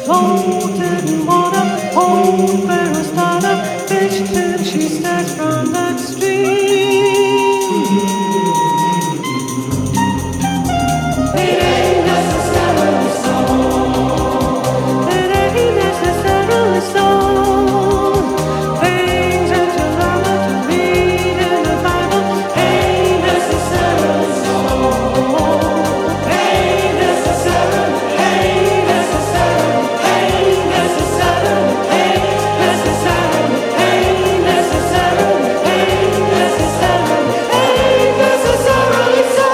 floated in water. Old Pharaoh's daughter fished till she stepped from that stream. It ain't necessarily so. It ain't necessarily so. Things that you learn to read in the Bible ain't necessarily so. Ain't necessarily, ain't necessarily, ain't necessarily, ain't necessarily, ain't necessarily, ain't necessarily, ain't necessarily so.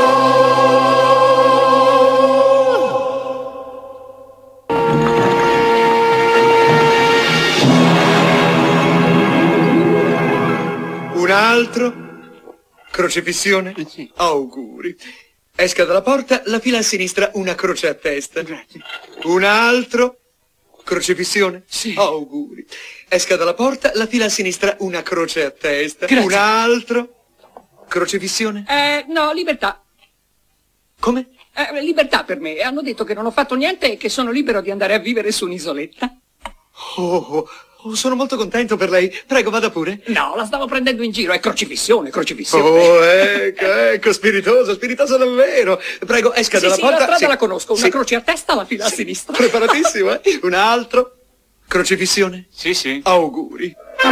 Un altro? Crocifissione?
Sì.
Auguri. Esca dalla porta, la fila a sinistra, una croce a testa.
Grazie.
Un altro? Crocifissione?
Sì.
Auguri. Esca dalla porta, la fila a sinistra, una croce a testa.
Grazie.
Un altro? Crocifissione?
Eh, no, libertà.
Come?
Eh, libertà per me. Hanno detto che non ho fatto niente e che sono libero di andare a vivere su un'isoletta.
Oh, oh, oh, sono molto contento per lei. Prego, vada pure.
No, la stavo prendendo in giro. È crocifissione, crocifissione.
Oh, ecco, ecco, spiritoso, spiritoso davvero. Prego, esca
Sì,
dalla
sì,
porta.
la strada
Sì.
la conosco. Una
Sì.
croce a testa, la fila a sinistra.
Preparatissimo, eh? Un altro? Crocifissione?
Sì, sì.
Auguri.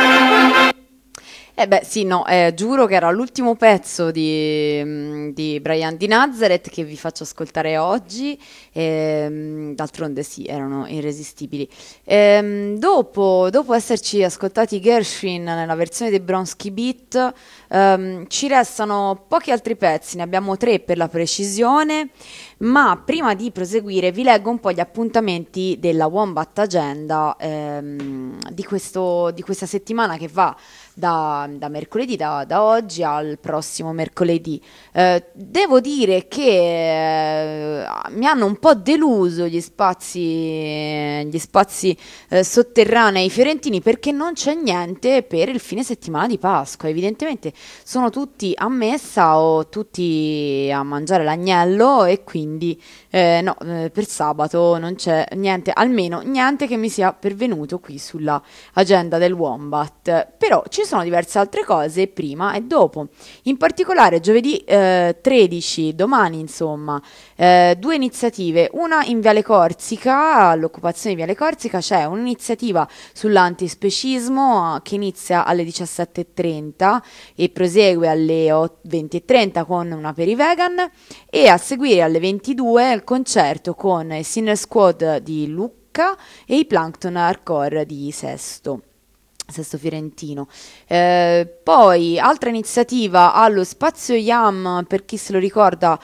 Eh beh, sì, no, eh, giuro che era l'ultimo pezzo di, mm, di Brian di Nazareth che vi faccio ascoltare oggi, ehm, d'altronde sì, erano irresistibili. Ehm, dopo, dopo esserci ascoltati Gershwin nella versione dei Bronski Beat, ehm, ci restano pochi altri pezzi, ne abbiamo tre per la precisione, ma prima di proseguire vi leggo un po' gli appuntamenti della Wombat Agenda ehm, di, questo, di questa settimana che va da, da mercoledì, da, da oggi al prossimo mercoledì. Eh, devo dire che eh, mi hanno un po' deluso gli spazi, gli spazi eh, sotterranei fiorentini, perché non c'è niente per il fine settimana di Pasqua. Evidentemente sono tutti a messa o tutti a mangiare l'agnello e quindi eh, no, eh, per sabato non c'è niente, almeno niente che mi sia pervenuto qui sulla agenda del Wombat. Però ci sono diverse altre cose prima e dopo. In particolare giovedì eh, tredici, domani insomma, eh, due iniziative. Una in Viale Corsica, all'occupazione di Viale Corsica c'è un'iniziativa sull'antispecismo eh, che inizia alle diciassette e trenta e prosegue alle venti e trenta con una perivegan, e a seguire alle ventidue il concerto con i Sinner Squad di Lucca e i Plankton Hardcore di Sesto. Sesto Fiorentino. Eh, poi altra iniziativa allo Spazio Yam, per chi se lo ricorda,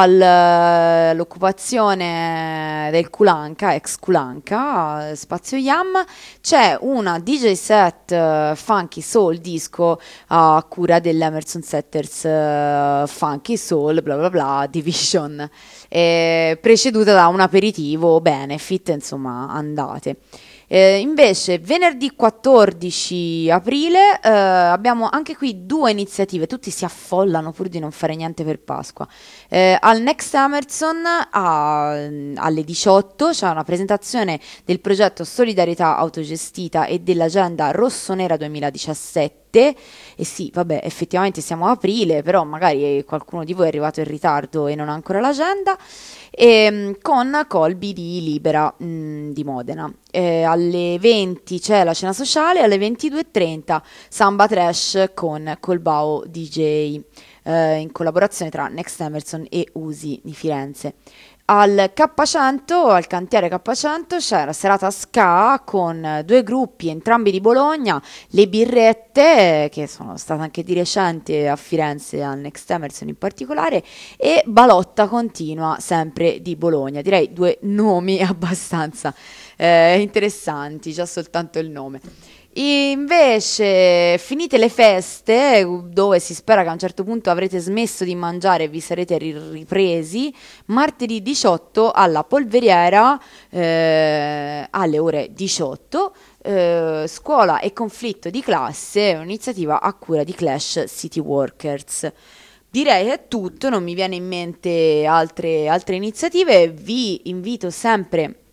all'occupazione del Culanca, ex Culanca, Spazio Yam, c'è una D J set uh, funky soul disco a cura dell'Emerson Setters uh, Funky Soul bla bla bla Division, eh, preceduta da un aperitivo benefit, insomma andate. Eh, invece venerdì quattordici aprile eh, abbiamo anche qui due iniziative, tutti si affollano pur di non fare niente per Pasqua. Eh, al Next Emerson a, alle diciotto c'è una presentazione del progetto Solidarietà Autogestita e dell'agenda rossonera duemiladiciassette. E sì, vabbè, effettivamente siamo a aprile, però magari qualcuno di voi è arrivato in ritardo e non ha ancora l'agenda. E, con Colby di Libera mh, di Modena. E alle venti c'è la cena sociale, alle ventidue e trenta Samba Trash con Colbao D J, eh, in collaborazione tra Next Emerson e Usi di Firenze. Al K cento, al cantiere K cento, c'è la serata ska con due gruppi, entrambi di Bologna, le Birrette, che sono state anche di recente a Firenze, al Next Emerson in particolare, e Balotta Continua, sempre di Bologna. Direi due nomi abbastanza eh, interessanti, già soltanto il nome. Invece, finite le feste, dove si spera che a un certo punto avrete smesso di mangiare e vi sarete ri- ripresi, martedì diciotto alla Polveriera eh, alle ore diciotto, eh, scuola e conflitto di classe, un'iniziativa a cura di Clash City Workers. Direi che è tutto, non mi viene in mente altre, altre iniziative. Vi invito sempre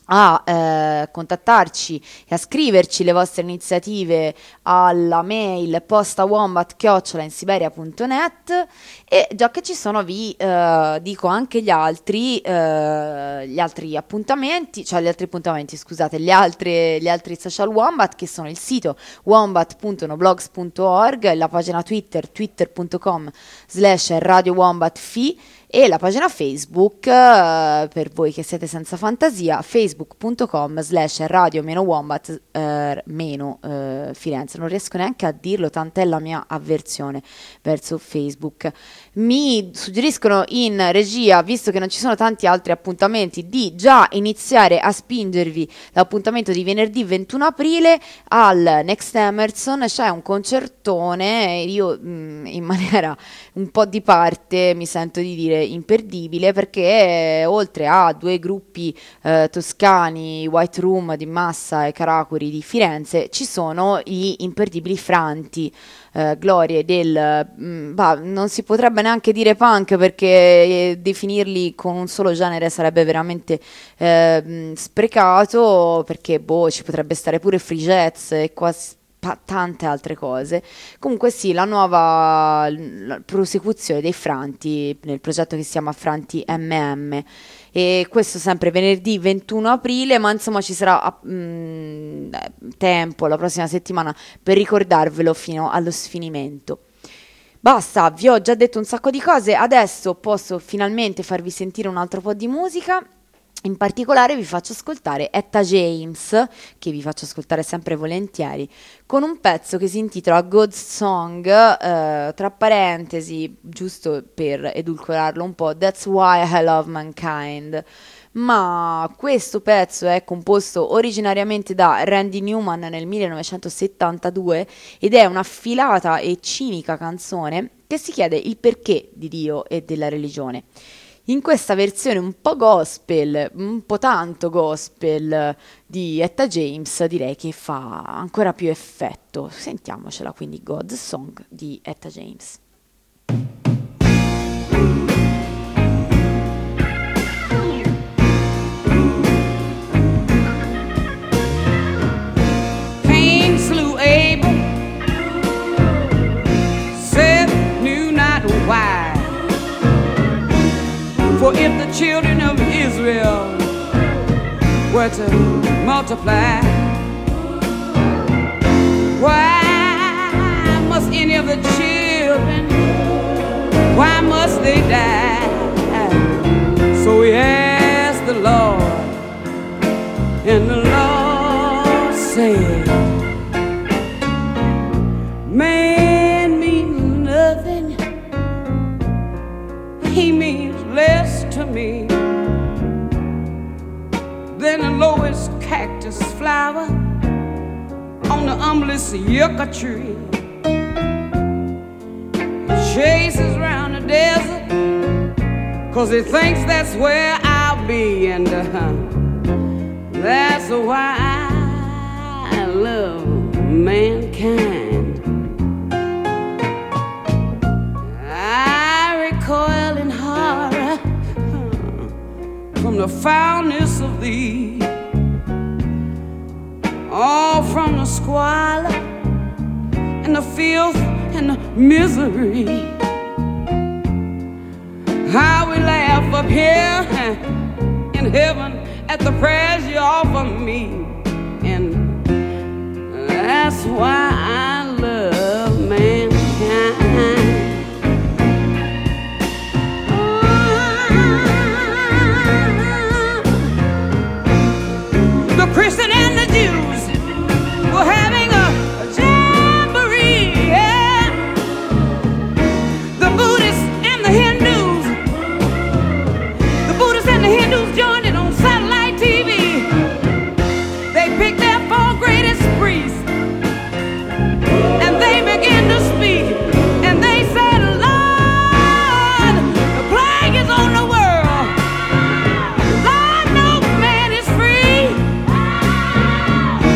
a eh, contattarci e a scriverci le vostre iniziative alla mail postawombat chiocciola insiberia punto net. E già che ci sono vi eh, dico anche gli altri eh, gli altri appuntamenti, cioè gli altri appuntamenti scusate gli altri, gli altri social Wombat, che sono il sito wombat punto noblogs punto org, la pagina Twitter twitter punto com slash radio wombat fi e la pagina Facebook eh, per voi che siete senza fantasia, facebook punto com slash radio meno wombat eh, meno eh, Firenze. Non riesco neanche a dirlo, tant'è la mia avversione verso Facebook. Mi suggeriscono in regia, visto che non ci sono tanti altri appuntamenti, di già iniziare a spingervi l'appuntamento di venerdì ventuno aprile al Next Emerson. C'è un concertone, io mh, in maniera un po' di parte mi sento di dire imperdibile, perché eh, oltre a due gruppi eh, toscani, White Room di Massa e Caracuri di Firenze, ci sono gli imperdibili Franti, eh, glorie del mh, bah, non si potrebbe neanche dire punk, perché eh, definirli con un solo genere sarebbe veramente eh, mh, sprecato, perché boh, ci potrebbe stare pure free jazz e quasi tante altre cose. Comunque sì, la nuova la prosecuzione dei Franti nel progetto che si chiama Franti M M, e questo sempre venerdì ventuno aprile, ma insomma ci sarà mh, tempo la prossima settimana per ricordarvelo fino allo sfinimento. Basta, vi ho già detto un sacco di cose, adesso posso finalmente farvi sentire un altro po' di musica. In particolare vi faccio ascoltare Etta James, che vi faccio ascoltare sempre volentieri, con un pezzo che si intitola God's Song, eh, tra parentesi, giusto per edulcorarlo un po', That's Why I Love Mankind. Ma questo pezzo è composto originariamente da Randy Newman nel millenovecentosettantadue ed è una filata e cinica canzone che si chiede il perché di Dio e della religione. In questa versione un po' gospel, un po' tanto gospel di Etta James, direi che fa ancora più effetto. Sentiamocela quindi, God's Song di Etta James.
Cain slew Abel, Seth knew not why. For if the children of Israel were to multiply, why must any of the children, why must they die? So he asked the Lord, and the Lord said, man means nothing, he means less to me than the lowest cactus flower on the humblest yucca tree. Chases round the desert 'cause he thinks that's where I'll be, and uh, that's why I love mankind. I recoil in horror from the foulness of thee, all from the squalor and the filth and the misery. How we laugh up here in heaven at the prayers you offer me, and that's why I love mankind. The Christian and the Jews were having a, a jamboree, yeah. The Buddhists and the Hindus, the Buddhists and the Hindus joined it on satellite T V. They picked their four greatest priests, and they began to speak, and they said, Lord, the plague is on the world. Lord, no man is free.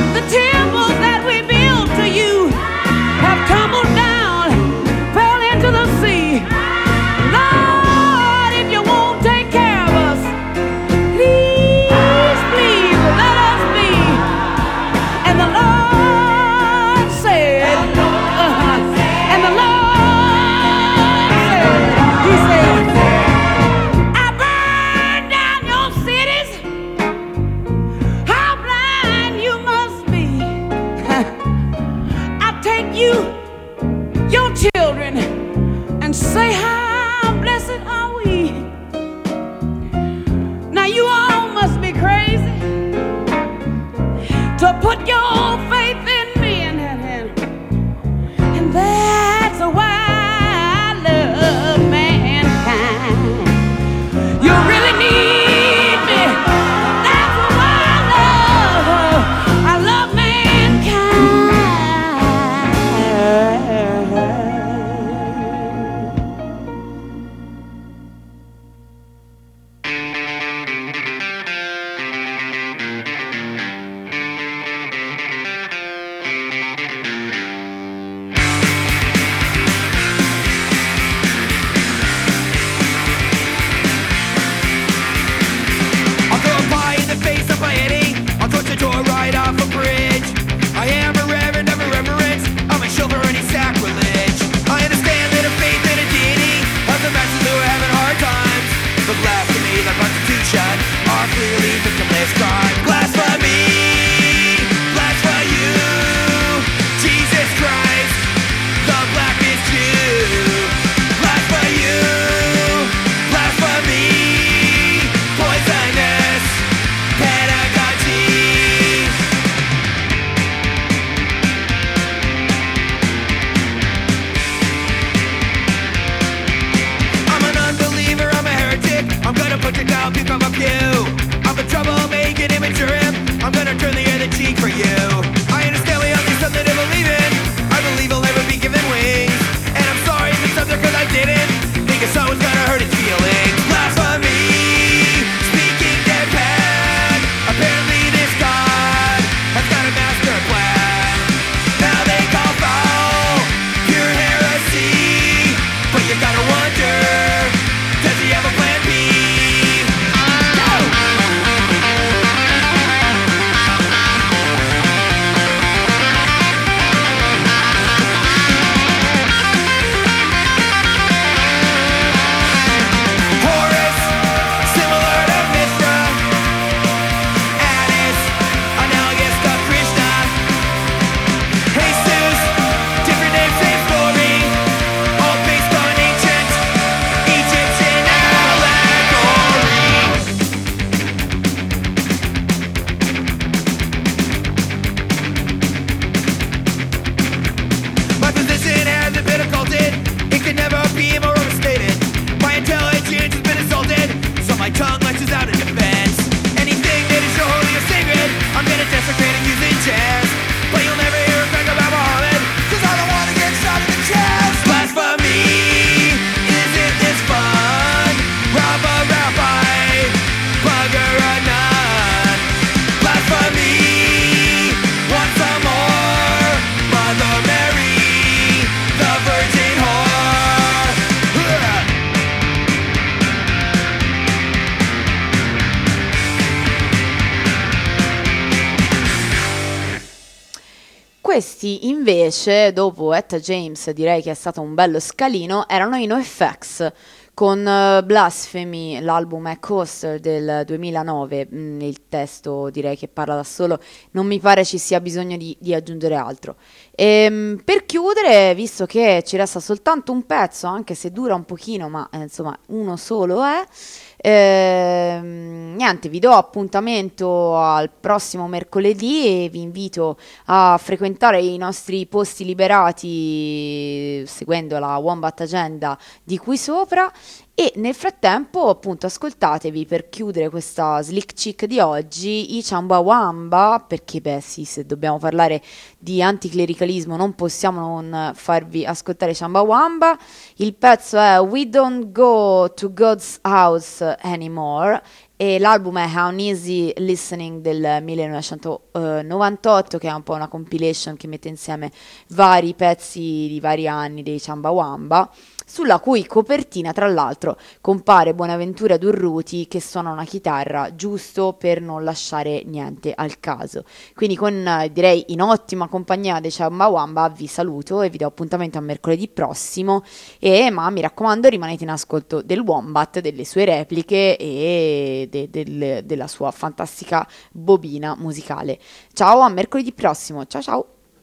questi invece, dopo Etta James, direi che è stato un bello scalino, erano i NoFX con uh, Blasphemy, l'album è Coaster del duemilanove. Mm, il testo direi che parla da solo, non mi pare ci sia bisogno di, di aggiungere altro. E, per chiudere, visto che ci resta soltanto un pezzo, anche se dura un pochino, ma eh, insomma uno solo è, eh, niente, vi do appuntamento al prossimo mercoledì e vi invito a frequentare i nostri posti liberati seguendo la Wombat Agenda di qui sopra. E nel frattempo, appunto, ascoltatevi, per chiudere questa Slick Chick di oggi, i Chumbawamba, perché beh sì, se dobbiamo parlare di anticlericalismo non possiamo non farvi ascoltare Chumbawamba. Il pezzo è We Don't Go to God's House Anymore e l'album è How Easy Listening del millenovecentonovantotto, che è un po' una compilation che mette insieme vari pezzi di vari anni dei Chumbawamba, sulla cui copertina tra l'altro compare Bonaventura Durruti che suona una chitarra giusto per non lasciare niente al caso. Quindi con eh, direi in ottima compagnia dei Chumbawamba vi saluto e vi do appuntamento a mercoledì prossimo, e ma mi raccomando rimanete in ascolto del Wombat, delle sue repliche e de- del- della sua fantastica bobina musicale. Ciao, a mercoledì prossimo, ciao ciao.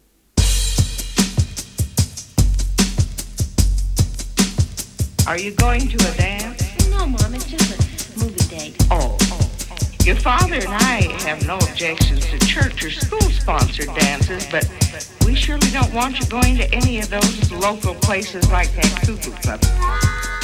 Are you going to a dance?
No, Mom, it's just a movie date.
Oh, your father and I have no objections to church or school-sponsored dances, but we surely don't want you going to any of those local places like that Cuckoo Club.